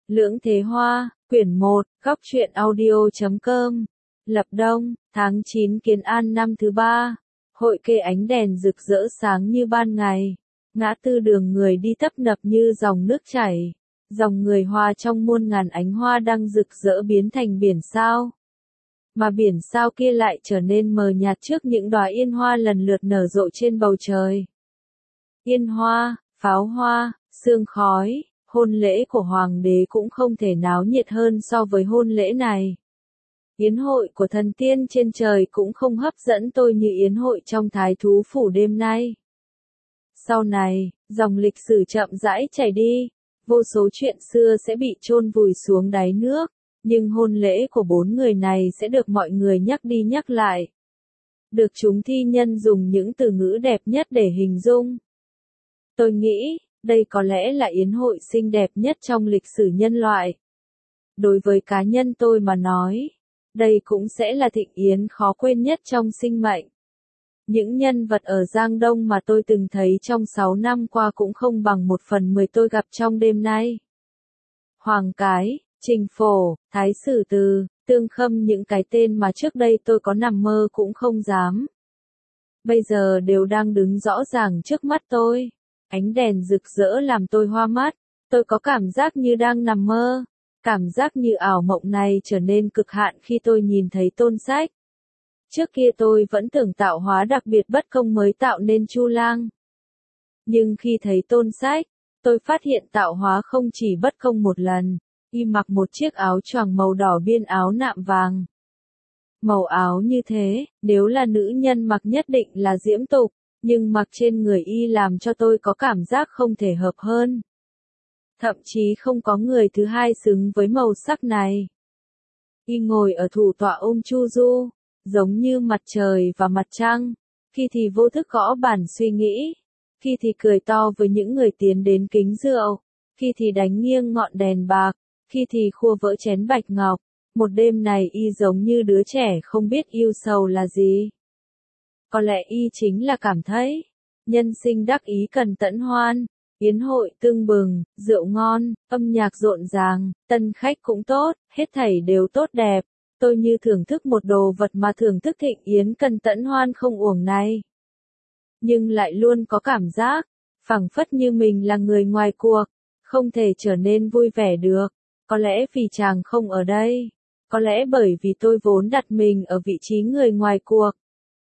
Lưỡng Thế Hoa, quyển 1, góc truyện audio.com. Lập Đông, tháng 9 Kiến An năm thứ 3. Hội kê ánh đèn rực rỡ sáng như ban ngày. Ngã tư đường người đi tấp nập như dòng nước chảy. Dòng người hoa trong muôn ngàn ánh hoa đang rực rỡ biến thành biển sao. Mà biển sao kia lại trở nên mờ nhạt trước những đóa yên hoa lần lượt nở rộ trên bầu trời. Yên hoa, pháo hoa, sương khói. Hôn lễ của hoàng đế cũng không thể náo nhiệt hơn so với hôn lễ này. Yến hội của thần tiên trên trời cũng không hấp dẫn tôi như yến hội trong Thái Thú Phủ đêm nay. Sau này, dòng lịch sử chậm rãi chảy đi, vô số chuyện xưa sẽ bị chôn vùi xuống đáy nước, nhưng hôn lễ của 4 người này sẽ được mọi người nhắc đi nhắc lại. Được chúng thi nhân dùng những từ ngữ đẹp nhất để hình dung. Tôi nghĩ, đây có lẽ là yến hội xinh đẹp nhất trong lịch sử nhân loại. Đối với cá nhân tôi mà nói, đây cũng sẽ là thịnh yến khó quên nhất trong sinh mệnh. Những nhân vật ở Giang Đông mà tôi từng thấy trong 6 năm qua cũng không bằng 1/10 tôi gặp trong đêm nay. Hoàng Cái, Trình Phổ, Thái Sử Từ, Tương Khâm, những cái tên mà trước đây tôi có nằm mơ cũng không dám. Bây giờ đều đang đứng rõ ràng trước mắt tôi. Ánh đèn rực rỡ làm tôi hoa mắt, tôi có cảm giác như đang nằm mơ. Cảm giác như ảo mộng này trở nên cực hạn khi tôi nhìn thấy Tôn Sách. Trước kia tôi vẫn tưởng tạo hóa đặc biệt bất công mới tạo nên Chu Lang. Nhưng khi thấy Tôn Sách, tôi phát hiện tạo hóa không chỉ bất công một lần, y mặc một chiếc áo choàng màu đỏ biên áo nạm vàng. Màu áo như thế, nếu là nữ nhân mặc nhất định là diễm tục. Nhưng mặc trên người y làm cho tôi có cảm giác không thể hợp hơn. Thậm chí không có người thứ hai xứng với màu sắc này. Y ngồi ở thủ tọa ôm Chu Du, giống như mặt trời và mặt trăng, khi thì vô thức gõ bàn suy nghĩ, khi thì cười to với những người tiến đến kính rượu, khi thì đánh nghiêng ngọn đèn bạc, khi thì khua vỡ chén bạch ngọc. Một đêm này y giống như đứa trẻ không biết yêu sầu là gì. Có lẽ y chính là cảm thấy, nhân sinh đắc ý cần tận hoan, yến hội tưng bừng, rượu ngon, âm nhạc rộn ràng, tân khách cũng tốt, hết thảy đều tốt đẹp. Tôi như thưởng thức một đồ vật mà thưởng thức thịnh yến cần tận hoan không uổng này. Nhưng lại luôn có cảm giác, phảng phất như mình là người ngoài cuộc, không thể trở nên vui vẻ được. Có lẽ vì chàng không ở đây, có lẽ bởi vì tôi vốn đặt mình ở vị trí người ngoài cuộc.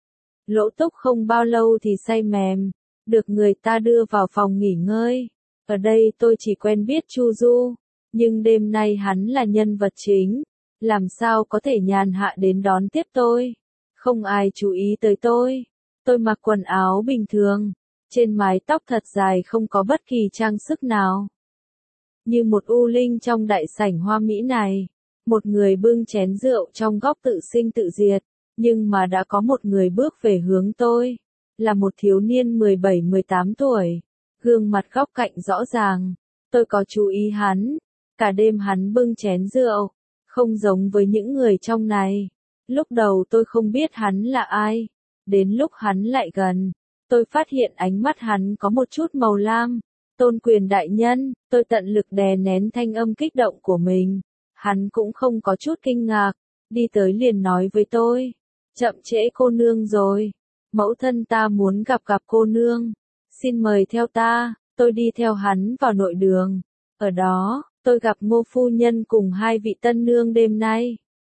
Lỗ Túc không bao lâu thì say mềm, được người ta đưa vào phòng nghỉ ngơi. Ở đây tôi chỉ quen biết Chu Du, nhưng đêm nay hắn là nhân vật chính, làm sao có thể nhàn hạ đến đón tiếp tôi. Không ai chú ý tới tôi. Tôi mặc quần áo bình thường, trên mái tóc thật dài không có bất kỳ trang sức nào. Như một u linh trong đại sảnh hoa mỹ này, một người bưng chén rượu trong góc tự sinh tự diệt. Nhưng mà đã có một người bước về hướng tôi, là một thiếu niên 17-18 tuổi, gương mặt góc cạnh rõ ràng, tôi có chú ý hắn, cả đêm hắn bưng chén rượu, không giống với những người trong này. Lúc đầu tôi không biết hắn là ai, đến lúc hắn lại gần, tôi phát hiện ánh mắt hắn có một chút màu lam. Tôn Quyền đại nhân, tôi tận lực đè nén thanh âm kích động của mình, hắn cũng không có chút kinh ngạc, đi tới liền nói với tôi. Chậm trễ cô nương rồi, mẫu thân ta muốn gặp cô nương, xin mời theo ta. Tôi đi theo hắn vào nội đường, ở đó, tôi gặp Ngô phu nhân cùng 2 vị tân nương đêm nay.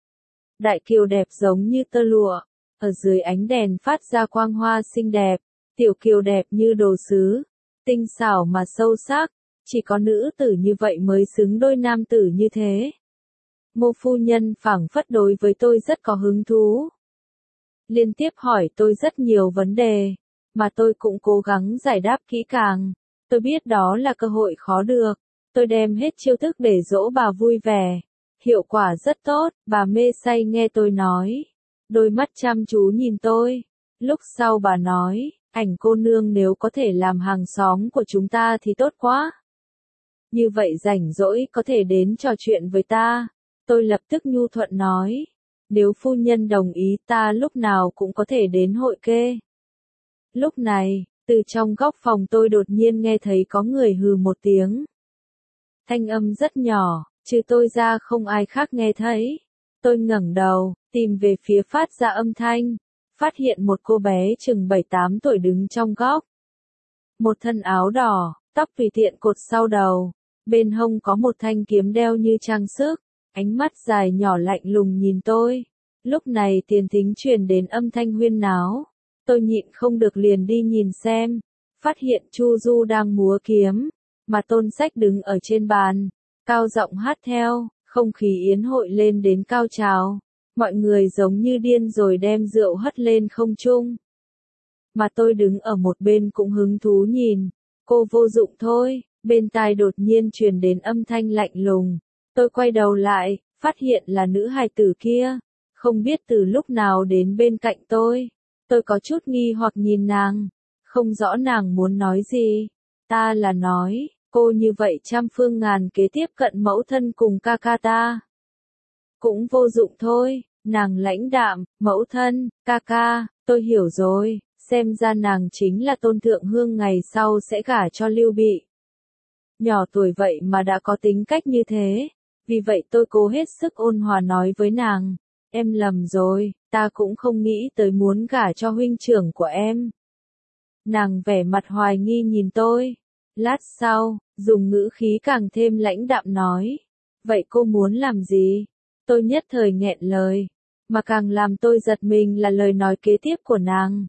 Đại kiều đẹp giống như tơ lụa, ở dưới ánh đèn phát ra quang hoa xinh đẹp, tiểu kiều đẹp như đồ sứ, tinh xảo mà sâu sắc, chỉ có nữ tử như vậy mới xứng đôi nam tử như thế. Ngô phu nhân phảng phất đối với tôi rất có hứng thú. Liên tiếp hỏi tôi rất nhiều vấn đề, mà tôi cũng cố gắng giải đáp kỹ càng. Tôi biết đó là cơ hội khó được. Tôi đem hết chiêu thức để dỗ bà vui vẻ. Hiệu quả rất tốt, bà mê say nghe tôi nói. Đôi mắt chăm chú nhìn tôi. Lúc sau bà nói, Ảnh cô nương nếu có thể làm hàng xóm của chúng ta thì tốt quá. Như vậy rảnh rỗi có thể đến trò chuyện với ta. Tôi lập tức nhu thuận nói. Nếu phu nhân đồng ý ta lúc nào cũng có thể đến hội kê. Lúc này, từ trong góc phòng tôi đột nhiên nghe thấy có người hừ một tiếng. Thanh âm rất nhỏ, Trừ tôi ra không ai khác nghe thấy. Tôi ngẩng đầu, tìm về phía phát ra âm thanh, phát hiện một cô bé chừng 7-8 tuổi đứng trong góc. Một thân áo đỏ, tóc tùy tiện cột sau đầu, bên hông có một thanh kiếm đeo như trang sức, ánh mắt dài nhỏ lạnh lùng nhìn tôi. Lúc này tiền thính truyền đến âm thanh huyên náo, tôi nhịn không được liền đi nhìn xem, phát hiện Chu Du đang múa kiếm, mà Tôn Sách đứng ở trên bàn, cao giọng hát theo, không khí yến hội lên đến cao trào, mọi người giống như điên rồi đem rượu hất lên không trung. Mà tôi đứng ở một bên cũng hứng thú nhìn, cô vô dụng thôi, bên tai đột nhiên truyền đến âm thanh lạnh lùng. Tôi quay đầu lại, phát hiện là nữ hài tử kia, không biết từ lúc nào đến bên cạnh tôi. Tôi có chút nghi hoặc nhìn nàng, không rõ nàng muốn nói gì. Ta là nói, cô như vậy trăm phương ngàn kế tiếp cận mẫu thân cùng ca ca ta. Cũng vô dụng thôi, nàng lãnh đạm, mẫu thân, ca ca, tôi hiểu rồi, xem ra nàng chính là Tôn Thượng Hương ngày sau sẽ gả cho Lưu Bị. Nhỏ tuổi vậy mà đã có tính cách như thế, vì vậy tôi cố hết sức ôn hòa nói với nàng, em lầm rồi, ta cũng không nghĩ tới muốn gả cho huynh trưởng của em. Nàng vẻ mặt hoài nghi nhìn tôi, lát sau, dùng ngữ khí càng thêm lãnh đạm nói, vậy cô muốn làm gì? Tôi nhất thời nghẹn lời, mà càng làm tôi giật mình là lời nói kế tiếp của nàng.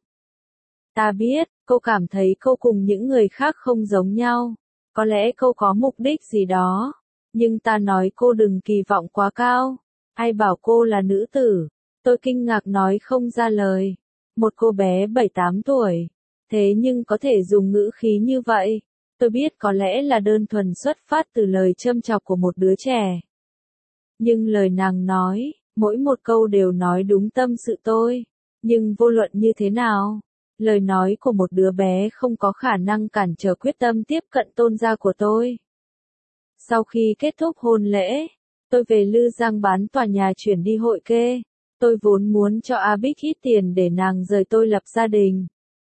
Ta biết, cô cảm thấy cô cùng những người khác không giống nhau, có lẽ cô có mục đích gì đó, nhưng ta nói cô đừng kỳ vọng quá cao. Ai bảo cô là nữ tử? Tôi kinh ngạc nói không ra lời. Một cô bé 7-8 tuổi, thế nhưng có thể dùng ngữ khí như vậy. Tôi biết có lẽ là đơn thuần xuất phát từ lời châm chọc của một đứa trẻ. Nhưng lời nàng nói, mỗi một câu đều nói đúng tâm sự tôi. Nhưng vô luận như thế nào, lời nói của một đứa bé không có khả năng cản trở quyết tâm tiếp cận Tôn gia của tôi. Sau khi kết thúc hôn lễ, tôi về Lư Giang bán tòa nhà chuyển đi Hội Kê. Tôi vốn muốn cho A Bích ít tiền để nàng rời tôi lập gia đình.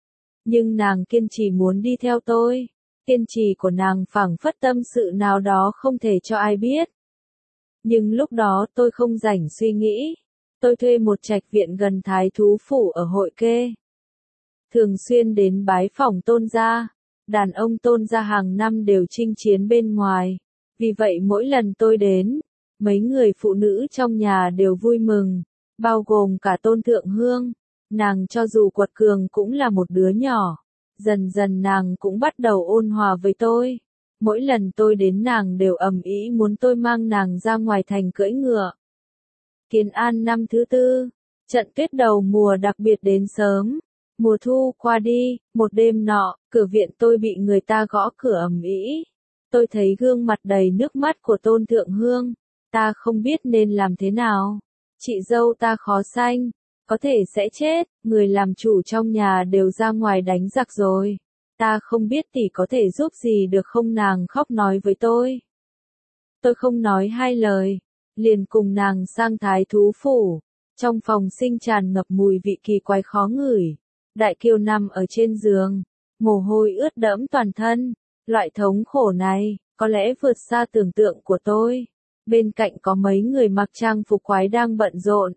Nhưng nàng kiên trì muốn đi theo tôi. Kiên trì của nàng phảng phất tâm sự nào đó không thể cho ai biết. Nhưng lúc đó tôi không rảnh suy nghĩ. Tôi thuê một trạch viện gần Thái Thú Phủ ở Hội Kê. Thường xuyên đến bái phỏng Tôn gia. Đàn ông Tôn gia hàng năm đều chinh chiến bên ngoài. Vì vậy mỗi lần tôi đến, mấy người phụ nữ trong nhà đều vui mừng, bao gồm cả Tôn Thượng Hương. Nàng cho dù quật cường cũng là một đứa nhỏ. Dần dần nàng cũng bắt đầu ôn hòa với tôi. Mỗi lần tôi đến nàng đều ầm ĩ muốn tôi mang nàng ra ngoài thành cưỡi ngựa. Kiến An năm thứ 4, trận tuyết đầu mùa đặc biệt đến sớm. Mùa thu qua đi, một đêm nọ, cửa viện tôi bị người ta gõ cửa ầm ĩ. Tôi thấy gương mặt đầy nước mắt của Tôn Thượng Hương. Ta không biết nên làm thế nào. Chị dâu ta khó sanh, có thể sẽ chết, người làm chủ trong nhà đều ra ngoài đánh giặc rồi. Ta không biết tỷ có thể giúp gì được không, nàng khóc nói với tôi. Tôi không nói hai lời, liền cùng nàng sang Thái Thú Phủ. Trong phòng sinh tràn ngập mùi vị kỳ quái khó ngửi. Đại Kiều nằm ở trên giường, mồ hôi ướt đẫm toàn thân. Loại thống khổ này, có lẽ vượt xa tưởng tượng của tôi. Bên cạnh có mấy người mặc trang phục quái đang bận rộn.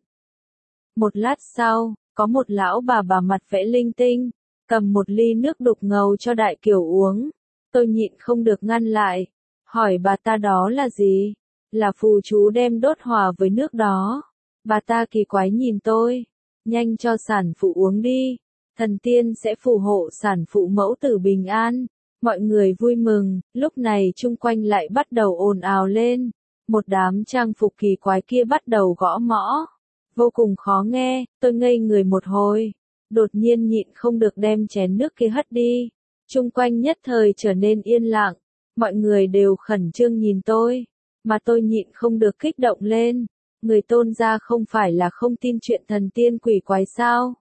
Một lát sau, có một lão bà mặt vẽ linh tinh, cầm một ly nước đục ngầu cho Đại Kiều uống. Tôi nhịn không được ngăn lại, hỏi bà ta đó là gì? Là phù chú đem đốt hòa với nước đó. Bà ta kỳ quái nhìn tôi, nhanh cho sản phụ uống đi, thần tiên sẽ phù hộ sản phụ mẫu tử bình an. Mọi người vui mừng, lúc này chung quanh lại bắt đầu ồn ào lên. Một đám trang phục kỳ quái kia bắt đầu gõ mõ. Vô cùng khó nghe, tôi ngây người một hồi. Đột nhiên nhịn không được đem chén nước kia hất đi. Chung quanh nhất thời trở nên yên lặng. Mọi người đều khẩn trương nhìn tôi. Mà tôi nhịn không được kích động lên. Người Tôn gia không phải là không tin chuyện thần tiên quỷ quái sao?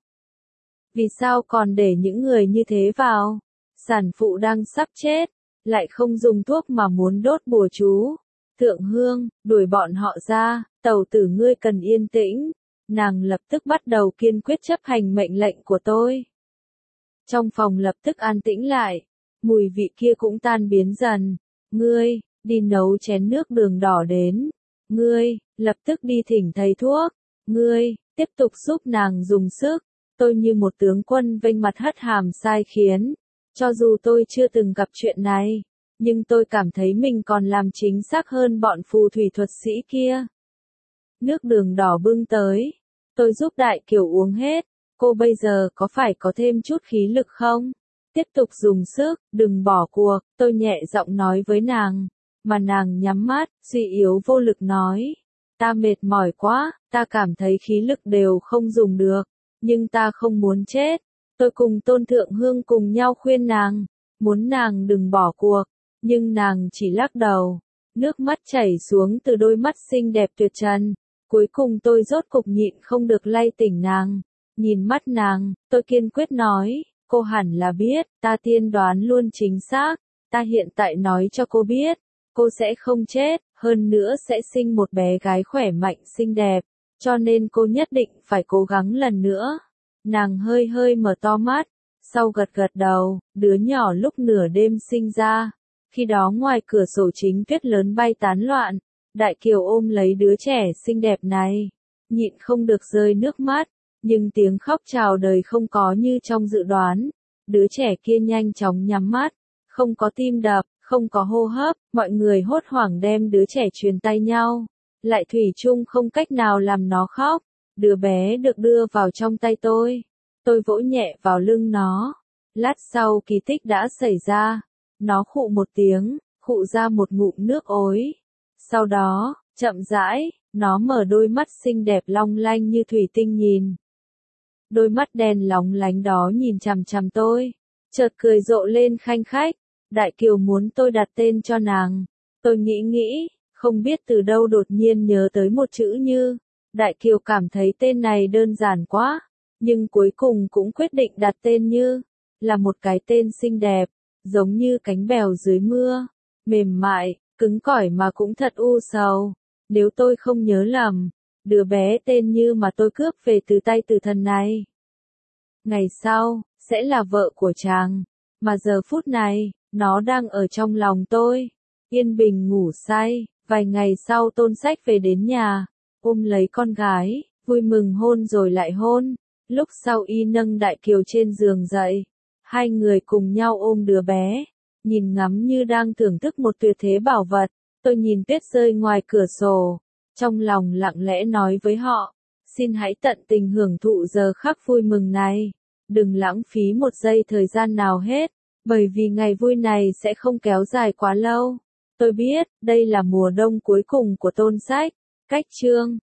Vì sao còn để những người như thế vào? Sản phụ đang sắp chết, lại không dùng thuốc mà muốn đốt bùa chú. Thượng Hương, đuổi bọn họ ra, tẩu tử ngươi cần yên tĩnh. Nàng lập tức bắt đầu kiên quyết chấp hành mệnh lệnh của tôi. Trong phòng lập tức an tĩnh lại, mùi vị kia cũng tan biến dần. Ngươi, đi nấu chén nước đường đỏ đến. Ngươi, lập tức đi thỉnh thầy thuốc. Ngươi, tiếp tục giúp nàng dùng sức. Tôi như một tướng quân vênh mặt hất hàm sai khiến. Cho dù tôi chưa từng gặp chuyện này, nhưng tôi cảm thấy mình còn làm chính xác hơn bọn phù thủy thuật sĩ kia. Nước đường đỏ bưng tới. Tôi giúp Đại Kiều uống hết. Cô bây giờ có phải có thêm chút khí lực không? Tiếp tục dùng sức, đừng bỏ cuộc, tôi nhẹ giọng nói với nàng. Mà nàng nhắm mắt, suy yếu vô lực nói. Ta mệt mỏi quá, ta cảm thấy khí lực đều không dùng được. Nhưng ta không muốn chết. Tôi cùng Tôn Thượng Hương cùng nhau khuyên nàng. Muốn nàng đừng bỏ cuộc. Nhưng nàng chỉ lắc đầu. Nước mắt chảy xuống từ đôi mắt xinh đẹp tuyệt trần. Cuối cùng tôi rốt cục nhịn không được lay tỉnh nàng. Nhìn mắt nàng, tôi kiên quyết nói. Cô hẳn là biết, ta tiên đoán luôn chính xác. Ta hiện tại nói cho cô biết. Cô sẽ không chết, hơn nữa sẽ sinh một bé gái khỏe mạnh xinh đẹp. Cho nên cô nhất định phải cố gắng lần nữa. Nàng hơi hơi mở to mắt. Sau gật gật đầu, đứa nhỏ lúc nửa đêm sinh ra. Khi đó ngoài cửa sổ chính tuyết lớn bay tán loạn. Đại Kiều ôm lấy đứa trẻ xinh đẹp này. Nhịn không được rơi nước mắt. Nhưng tiếng khóc chào đời không có như trong dự đoán. Đứa trẻ kia nhanh chóng nhắm mắt. Không có tim đập, không có hô hấp. Mọi người hốt hoảng đem đứa trẻ truyền tay nhau. Lại thủy chung không cách nào làm nó khóc. Đứa bé được đưa vào trong tay tôi. Tôi vỗ nhẹ vào lưng nó. Lát sau kỳ tích đã xảy ra. Nó khụ một tiếng, khụ ra một ngụm nước ối. Sau đó, chậm rãi, nó mở đôi mắt xinh đẹp long lanh như thủy tinh nhìn. Đôi mắt đen lóng lánh đó nhìn chằm chằm tôi. Chợt cười rộ lên khanh khách. Đại Kiều muốn tôi đặt tên cho nàng. Tôi nghĩ, không biết từ đâu đột nhiên nhớ tới một chữ Như. Đại Kiều cảm thấy tên này đơn giản quá. Nhưng cuối cùng cũng quyết định đặt tên Như. Là một cái tên xinh đẹp. Giống như cánh bèo dưới mưa. Mềm mại, cứng cỏi mà cũng thật u sầu. Nếu tôi không nhớ lầm, đứa bé tên Như mà tôi cướp về từ tay tử thần này. Ngày sau, sẽ là vợ của chàng. Mà giờ phút này, nó đang ở trong lòng tôi. Yên bình ngủ say. Vài ngày sau Tôn Sách về đến nhà. Ôm lấy con gái, vui mừng hôn rồi lại hôn. Lúc sau y nâng Đại Kiều trên giường dậy. Hai người cùng nhau ôm đứa bé. Nhìn ngắm như đang thưởng thức một tuyệt thế bảo vật. Tôi nhìn tuyết rơi ngoài cửa sổ. Trong lòng lặng lẽ nói với họ. Xin hãy tận tình hưởng thụ giờ khắc vui mừng này. Đừng lãng phí một giây thời gian nào hết. Bởi vì ngày vui này sẽ không kéo dài quá lâu. Tôi biết, đây là mùa đông cuối cùng của Tôn Sách. Cách chương